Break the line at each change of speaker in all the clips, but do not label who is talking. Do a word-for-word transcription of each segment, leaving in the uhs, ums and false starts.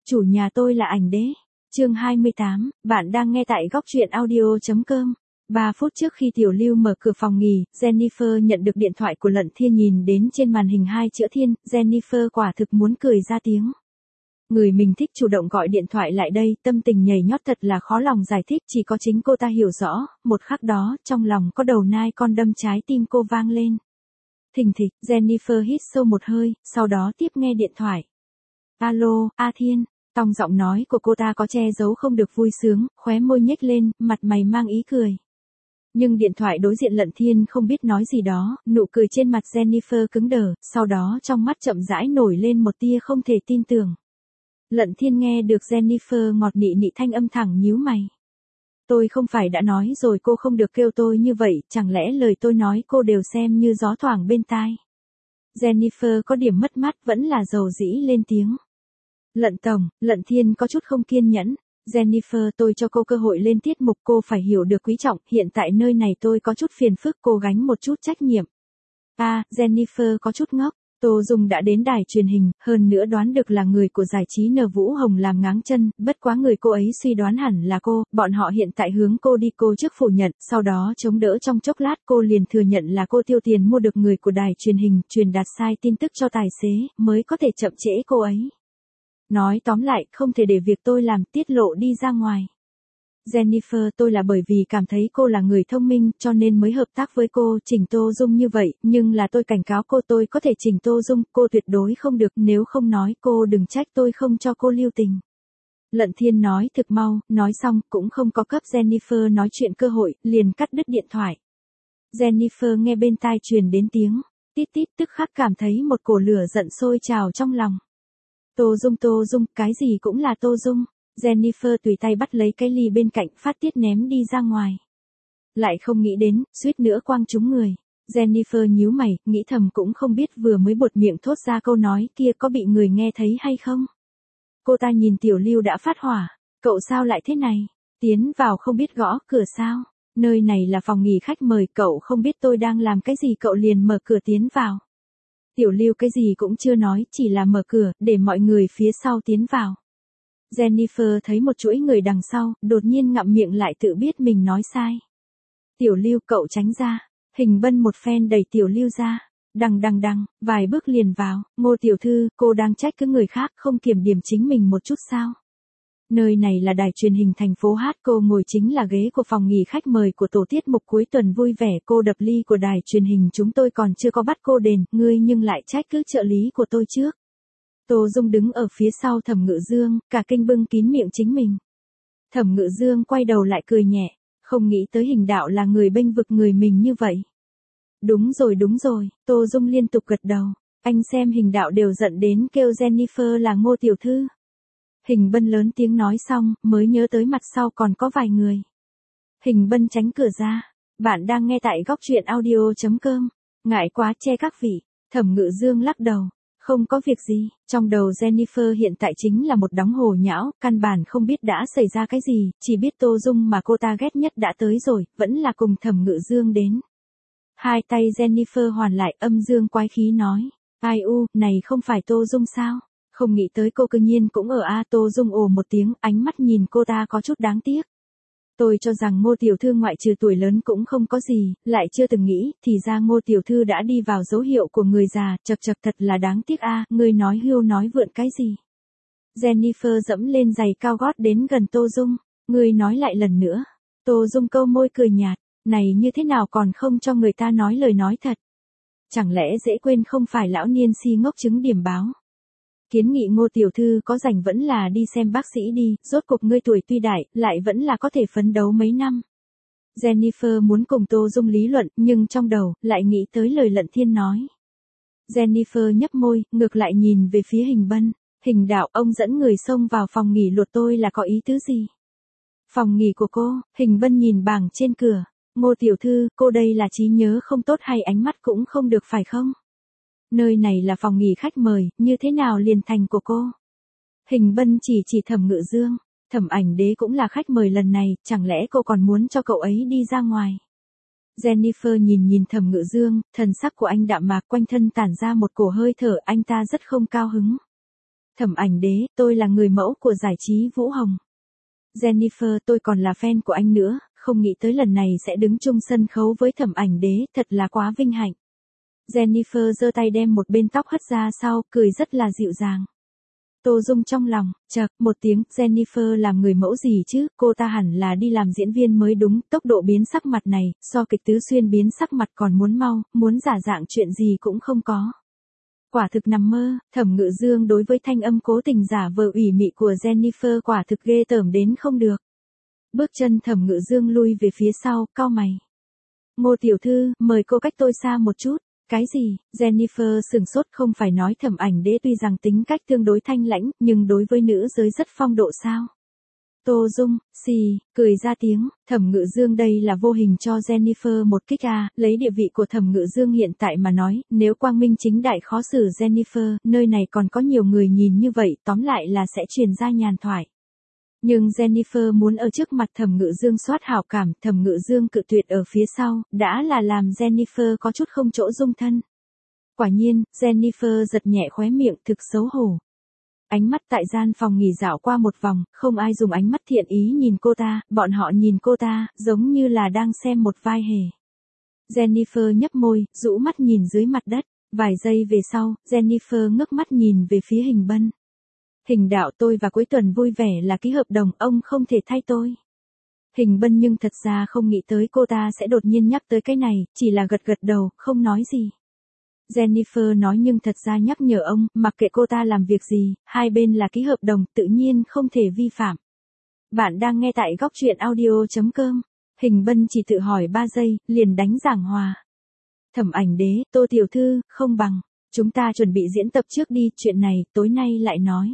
Chủ nhà tôi là ảnh đế. Chương hai mươi tám, bạn đang nghe tại góc truyện audio chấm com. ba phút trước khi Tiểu Lưu mở cửa phòng nghỉ, Jennifer nhận được điện thoại của Lận Thiên. Nhìn đến trên màn hình hai chữ Thiên, Jennifer quả thực muốn cười ra tiếng. Người mình thích chủ động gọi điện thoại lại đây, tâm tình nhảy nhót thật là khó lòng giải thích, chỉ có chính cô ta hiểu rõ. Một khắc đó, trong lòng có đầu nai con đâm trái tim cô vang lên. Thình thịch, Jennifer hít sâu một hơi, sau đó tiếp nghe điện thoại. Alo, A Thiên. Tông giọng nói của cô ta có che giấu không được vui sướng, khóe môi nhếch lên, mặt mày mang ý cười. Nhưng điện thoại đối diện Lận Thiên không biết nói gì đó, nụ cười trên mặt Jennifer cứng đờ, sau đó trong mắt chậm rãi nổi lên một tia không thể tin tưởng. Lận Thiên nghe được Jennifer ngọt nị nị thanh âm thẳng nhíu mày. Tôi không phải đã nói rồi cô không được kêu tôi như vậy, chẳng lẽ lời tôi nói cô đều xem như gió thoảng bên tai. Jennifer có điểm mất mát vẫn là dầu dĩ lên tiếng. Lận tổng, Lận Thiên có chút không kiên nhẫn. Jennifer, tôi cho cô cơ hội lên tiết mục, cô phải hiểu được quý trọng, hiện tại nơi này tôi có chút phiền phức, cô gánh một chút trách nhiệm. À, Jennifer có chút ngốc. Tô Dung đã đến đài truyền hình, hơn nữa đoán được là người của giải trí N Vũ Hồng làm ngáng chân, bất quá người cô ấy suy đoán hẳn là cô, bọn họ hiện tại hướng cô đi, cô trước phủ nhận, sau đó chống đỡ trong chốc lát cô liền thừa nhận là cô tiêu tiền mua được người của đài truyền hình, truyền đạt sai tin tức cho tài xế, mới có thể chậm trễ cô ấy. Nói tóm lại, không thể để việc tôi làm tiết lộ đi ra ngoài. Jennifer, tôi là bởi vì cảm thấy cô là người thông minh, cho nên mới hợp tác với cô, chỉnh Tô Dung như vậy, nhưng là tôi cảnh cáo cô, tôi có thể chỉnh Tô Dung, cô tuyệt đối không được, nếu không nói cô đừng trách tôi không cho cô lưu tình. Lận Thiên nói thực mau, nói xong, cũng không có cấp Jennifer nói chuyện cơ hội, liền cắt đứt điện thoại. Jennifer nghe bên tai truyền đến tiếng, tít tít, tức khắc cảm thấy một cổ lửa giận sôi trào trong lòng. Tô Dung, Tô Dung, cái gì cũng là Tô Dung. Jennifer tùy tay bắt lấy cái ly bên cạnh, phát tiết ném đi ra ngoài. Lại không nghĩ đến, suýt nữa quang trúng người. Jennifer nhíu mày, nghĩ thầm cũng không biết vừa mới buột miệng thốt ra câu nói kia có bị người nghe thấy hay không. Cô ta nhìn Tiểu Lưu đã phát hỏa. Cậu sao lại thế này? Tiến vào không biết gõ cửa sao? Nơi này là phòng nghỉ khách mời, cậu không biết tôi đang làm cái gì cậu liền mở cửa tiến vào. Tiểu Lưu cái gì cũng chưa nói, chỉ là mở cửa, để mọi người phía sau tiến vào. Jennifer thấy một chuỗi người đằng sau, đột nhiên ngậm miệng lại tự biết mình nói sai. Tiểu Lưu, cậu tránh ra. Hình Bân một phen đẩy Tiểu Lưu ra. Đằng đằng đằng, vài bước liền vào. Ngô tiểu thư, cô đang trách cứ người khác không kiểm điểm chính mình một chút sao? Nơi này là đài truyền hình thành phố Hát, cô ngồi chính là ghế của phòng nghỉ khách mời của tổ tiết mục cuối tuần vui vẻ, cô đập ly của đài truyền hình chúng tôi còn chưa có bắt cô đền, ngươi nhưng lại trách cứ trợ lý của tôi trước. Tô Dung đứng ở phía sau Thẩm Ngự Dương, cả kinh bưng kín miệng chính mình. Thẩm Ngự Dương quay đầu lại cười nhẹ, không nghĩ tới Hình đạo là người bênh vực người mình như vậy. Đúng rồi đúng rồi, Tô Dung liên tục gật đầu, anh xem Hình đạo đều giận đến kêu Jennifer là Ngô tiểu thư. Hình Bân lớn tiếng nói xong, mới nhớ tới mặt sau còn có vài người. Hình Bân tránh cửa ra, bạn đang nghe tại góc truyện audio chấm com, ngại quá che các vị. Thẩm Ngự Dương lắc đầu. Không có việc gì, trong đầu Jennifer hiện tại chính là một đống hồ nhão, căn bản không biết đã xảy ra cái gì, chỉ biết Tô Dung mà cô ta ghét nhất đã tới rồi, vẫn là cùng Thẩm Ngự Dương đến. Hai tay Jennifer hoàn lại, âm dương quái khí nói, ai u, này không phải Tô Dung sao? Không nghĩ tới cô cư nhiên cũng ở a. Tô Dung ồ một tiếng, ánh mắt nhìn cô ta có chút đáng tiếc. Tôi cho rằng Ngô tiểu thư ngoại trừ tuổi lớn cũng không có gì, lại chưa từng nghĩ, thì ra Ngô tiểu thư đã đi vào dấu hiệu của người già, chật chật thật là đáng tiếc a. Ngươi nói hưu nói vượn cái gì? Jennifer dẫm lên giày cao gót đến gần Tô Dung, ngươi nói lại lần nữa. Tô Dung câu môi cười nhạt, này như thế nào còn không cho người ta nói lời nói thật? Chẳng lẽ dễ quên không phải lão niên si ngốc chứng điểm báo? Kiến nghị Ngô tiểu thư có rảnh vẫn là đi xem bác sĩ đi, rốt cuộc ngươi tuổi tuy đại, lại vẫn là có thể phấn đấu mấy năm. Jennifer muốn cùng Tô Dung lý luận, nhưng trong đầu, lại nghĩ tới lời Lận Thiên nói. Jennifer nhấp môi, ngược lại nhìn về phía Hình Bân. Hình đạo, ông dẫn người xông vào phòng nghỉ luật tôi là có ý tứ gì? Phòng nghỉ của cô, Hình Bân nhìn bảng trên cửa. Ngô tiểu thư, cô đây là trí nhớ không tốt hay ánh mắt cũng không được phải không? Nơi này là phòng nghỉ khách mời, như thế nào liền thành của cô? Hình Bân chỉ chỉ Thẩm Ngự Dương, Thẩm ảnh đế cũng là khách mời lần này, chẳng lẽ cô còn muốn cho cậu ấy đi ra ngoài? Jennifer nhìn nhìn Thẩm Ngự Dương, thần sắc của anh đạm mạc, quanh thân tản ra một cổ hơi thở, anh ta rất không cao hứng. Thẩm Ảnh Đế, tôi là người mẫu của giải trí Vũ Hồng. Jennifer, tôi còn là fan của anh nữa, không nghĩ tới lần này sẽ đứng chung sân khấu với Thẩm Ảnh Đế, thật là quá vinh hạnh. Jennifer giơ tay đem một bên tóc hất ra sau, cười rất là dịu dàng. Tô Dung trong lòng, chậc, một tiếng, Jennifer làm người mẫu gì chứ, cô ta hẳn là đi làm diễn viên mới đúng, tốc độ biến sắc mặt này, so kịch Tứ Xuyên biến sắc mặt còn muốn mau, muốn giả dạng chuyện gì cũng không có. Quả thực nằm mơ, Thẩm Ngự Dương đối với thanh âm cố tình giả vờ ủy mị của Jennifer quả thực ghê tởm đến không được. Bước chân Thẩm Ngự Dương lui về phía sau, cau mày. Ngô tiểu thư, mời cô cách tôi xa một chút. Cái gì? Jennifer sừng sốt, không phải nói Thẩm Ảnh Đế tuy rằng tính cách tương đối thanh lãnh, nhưng đối với nữ giới rất phong độ sao? Tô Dung, xì, cười ra tiếng, Thẩm Ngự Dương đây là vô hình cho Jennifer một kích à, lấy địa vị của Thẩm Ngự Dương hiện tại mà nói, nếu quang minh chính đại khó xử Jennifer, nơi này còn có nhiều người nhìn như vậy, tóm lại là sẽ truyền ra nhàn thoại. Nhưng Jennifer muốn ở trước mặt Thẩm Ngự Dương soát hảo cảm, Thẩm Ngự Dương cự tuyệt ở phía sau, đã là làm Jennifer có chút không chỗ dung thân. Quả nhiên, Jennifer giật nhẹ khóe miệng, thực xấu hổ. Ánh mắt tại gian phòng nghỉ dạo qua một vòng, không ai dùng ánh mắt thiện ý nhìn cô ta, bọn họ nhìn cô ta, giống như là đang xem một vai hề. Jennifer nhấp môi, rũ mắt nhìn dưới mặt đất, vài giây về sau, Jennifer ngước mắt nhìn về phía Hình Bân. Hình đạo, tôi và Cuối Tuần vui vẻ là ký hợp đồng, ông không thể thay tôi. Hình Bân nhưng thật ra không nghĩ tới cô ta sẽ đột nhiên nhắc tới cái này, chỉ là gật gật đầu, không nói gì. Jennifer nói nhưng thật ra nhắc nhở ông, mặc kệ cô ta làm việc gì, hai bên là ký hợp đồng, tự nhiên không thể vi phạm. Bạn đang nghe tại góc truyện audio chấm com. Hình Bân chỉ tự hỏi ba giây, liền đánh giảng hòa. Thẩm Ảnh Đế, Tô tiểu thư, không bằng. Chúng ta chuẩn bị diễn tập trước đi, chuyện này, tối nay lại nói.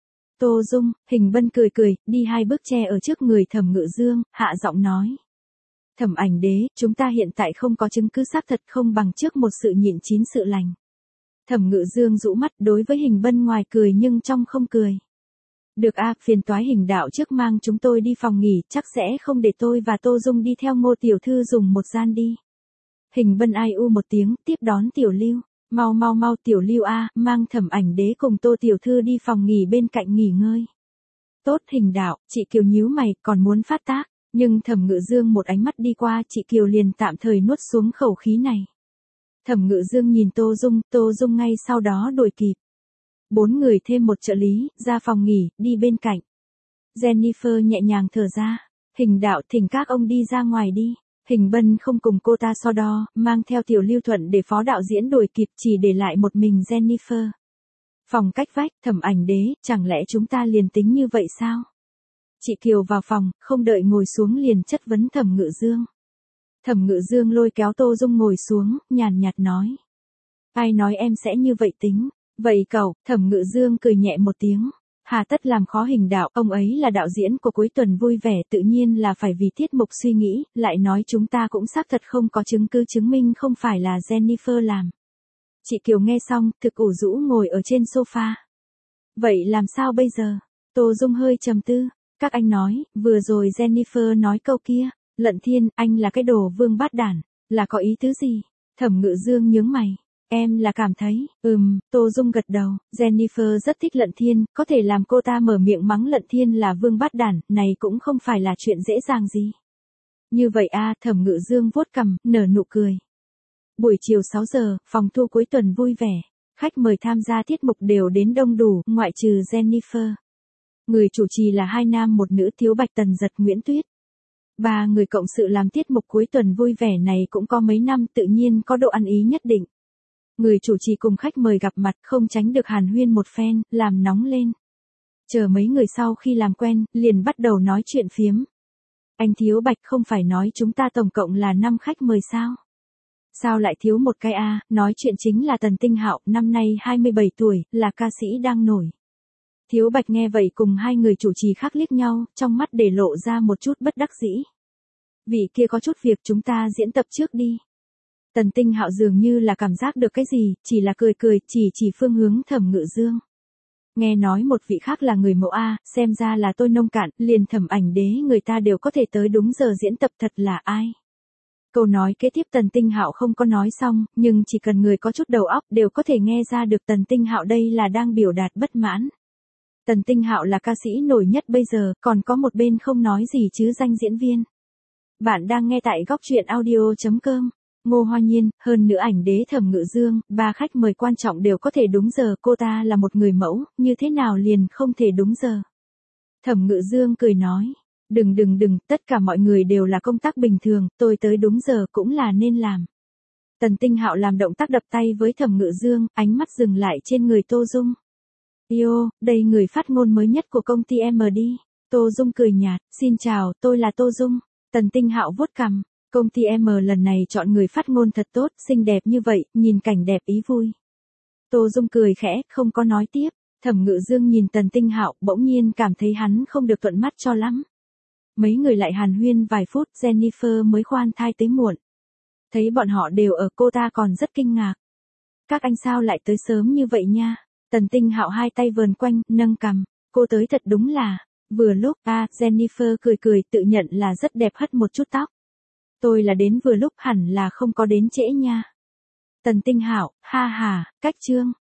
Tô Dung, Hình Bân cười cười, đi hai bước che ở trước người Thẩm Ngự Dương, hạ giọng nói. Thẩm Ảnh Đế, chúng ta hiện tại không có chứng cứ xác thật, không bằng trước một sự nhịn chín sự lành. Thẩm Ngự Dương rũ mắt đối với Hình Bân, ngoài cười nhưng trong không cười. Được a, phiền toái Hình đạo trước mang chúng tôi đi phòng nghỉ, chắc sẽ không để tôi và Tô Dung đi theo Ngô tiểu thư dùng một gian đi. Hình Bân ai u một tiếng, tiếp đón Tiểu Lưu. Mau mau mau Tiểu Lưu a, mang Thẩm Ảnh Đế cùng Tô tiểu thư đi phòng nghỉ bên cạnh nghỉ ngơi. Tốt Hình đạo, chị Kiều nhíu mày, còn muốn phát tác, nhưng Thẩm Ngự Dương một ánh mắt đi qua, chị Kiều liền tạm thời nuốt xuống khẩu khí này. Thẩm Ngự Dương nhìn Tô Dung, Tô Dung ngay sau đó đuổi kịp. Bốn người thêm một trợ lý, ra phòng nghỉ, đi bên cạnh. Jennifer nhẹ nhàng thở ra, Hình đạo, thỉnh các ông đi ra ngoài đi. Hình Bân không cùng cô ta so đo, mang theo Tiểu Lưu Thuận để phó đạo diễn đuổi kịp, chỉ để lại một mình Jennifer. Phòng cách vách, Thẩm Ảnh Đế, chẳng lẽ chúng ta liền tính như vậy sao? Chị Kiều vào phòng, không đợi ngồi xuống liền chất vấn Thẩm Ngự Dương. Thẩm Ngự Dương lôi kéo Tô Dung ngồi xuống, nhàn nhạt nói. Ai nói em sẽ như vậy tính? Vậy cậu, Thẩm Ngự Dương cười nhẹ một tiếng. Hà tất làm khó Hình đạo, ông ấy là đạo diễn của Cuối Tuần vui vẻ, tự nhiên là phải vì tiết mục suy nghĩ, lại nói chúng ta cũng xác thật không có chứng cứ chứng minh không phải là Jennifer làm. Chị Kiều nghe xong, thực ủ rũ ngồi ở trên sofa. Vậy làm sao bây giờ? Tô Dung hơi trầm tư. Các anh nói, vừa rồi Jennifer nói câu kia, Lận Thiên, anh là cái đồ vương bát đản, là có ý tứ gì? Thẩm Ngự Dương nhướng mày. Em là cảm thấy, ừm, Tô Dung gật đầu, Jennifer rất thích Lận Thiên, có thể làm cô ta mở miệng mắng Lận Thiên là vương bát đản, này cũng không phải là chuyện dễ dàng gì. Như vậy a, Thẩm Ngự Dương vuốt cằm, nở nụ cười. Buổi chiều sáu giờ, phòng thu Cuối Tuần vui vẻ, khách mời tham gia tiết mục đều đến đông đủ, ngoại trừ Jennifer. Người chủ trì là hai nam một nữ, Thiếu Bạch, Tần Giật, Nguyễn Tuyết. Ba người cộng sự làm tiết mục Cuối Tuần vui vẻ này cũng có mấy năm, tự nhiên có độ ăn ý nhất định. Người chủ trì cùng khách mời gặp mặt, không tránh được hàn huyên một phen, làm nóng lên. Chờ mấy người sau khi làm quen, liền bắt đầu nói chuyện phiếm. Anh Thiếu Bạch, không phải nói chúng ta tổng cộng là năm khách mời sao? Sao lại thiếu một cái a? Nói chuyện chính là Tần Tinh Hạo, năm nay hai mươi bảy tuổi, là ca sĩ đang nổi. Thiếu Bạch nghe vậy cùng hai người chủ trì khác liếc nhau, trong mắt để lộ ra một chút bất đắc dĩ. Vị kia có chút việc, chúng ta diễn tập trước đi. Tần Tinh Hạo dường như là cảm giác được cái gì, chỉ là cười cười, chỉ chỉ phương hướng Thẩm Ngự Dương. Nghe nói một vị khác là người mẫu a, xem ra là tôi nông cạn, liền Thẩm Ảnh Đế người ta đều có thể tới đúng giờ diễn tập, thật là ai. Câu nói kế tiếp Tần Tinh Hạo không có nói xong, nhưng chỉ cần người có chút đầu óc đều có thể nghe ra được Tần Tinh Hạo đây là đang biểu đạt bất mãn. Tần Tinh Hạo là ca sĩ nổi nhất bây giờ, còn có một bên không nói gì chứ danh diễn viên. Bạn đang nghe tại góc truyện audio chấm com. Ngô Hoa Nhiên, hơn nữa ảnh đế Thẩm Ngự Dương, ba khách mời quan trọng đều có thể đúng giờ, cô ta là một người mẫu, như thế nào liền không thể đúng giờ. Thẩm Ngự Dương cười nói, đừng đừng đừng, tất cả mọi người đều là công tác bình thường, tôi tới đúng giờ cũng là nên làm. Tần Tinh Hạo làm động tác đập tay với Thẩm Ngự Dương, ánh mắt dừng lại trên người Tô Dung. Yo, đây người phát ngôn mới nhất của công ty em đê. Tô Dung cười nhạt, xin chào, tôi là Tô Dung. Tần Tinh Hạo vuốt cằm, công ty em lần này chọn người phát ngôn thật tốt, xinh đẹp như vậy, nhìn cảnh đẹp ý vui. Tô Dung cười khẽ, không có nói tiếp. Thẩm Ngự Dương nhìn Tần Tinh Hạo, bỗng nhiên cảm thấy hắn không được thuận mắt cho lắm. Mấy người lại hàn huyên vài phút, Jennifer mới khoan thai tới muộn. Thấy bọn họ đều ở, cô ta còn rất kinh ngạc. Các anh sao lại tới sớm như vậy nha? Tần Tinh Hạo hai tay vờn quanh, nâng cằm. Cô tới thật đúng là, vừa lúc, à, Jennifer cười cười, tự nhận là rất đẹp, hất một chút tóc. Tôi là đến vừa lúc, hẳn là không có đến trễ nha. Tần Tinh Hạo, ha ha, cách trương.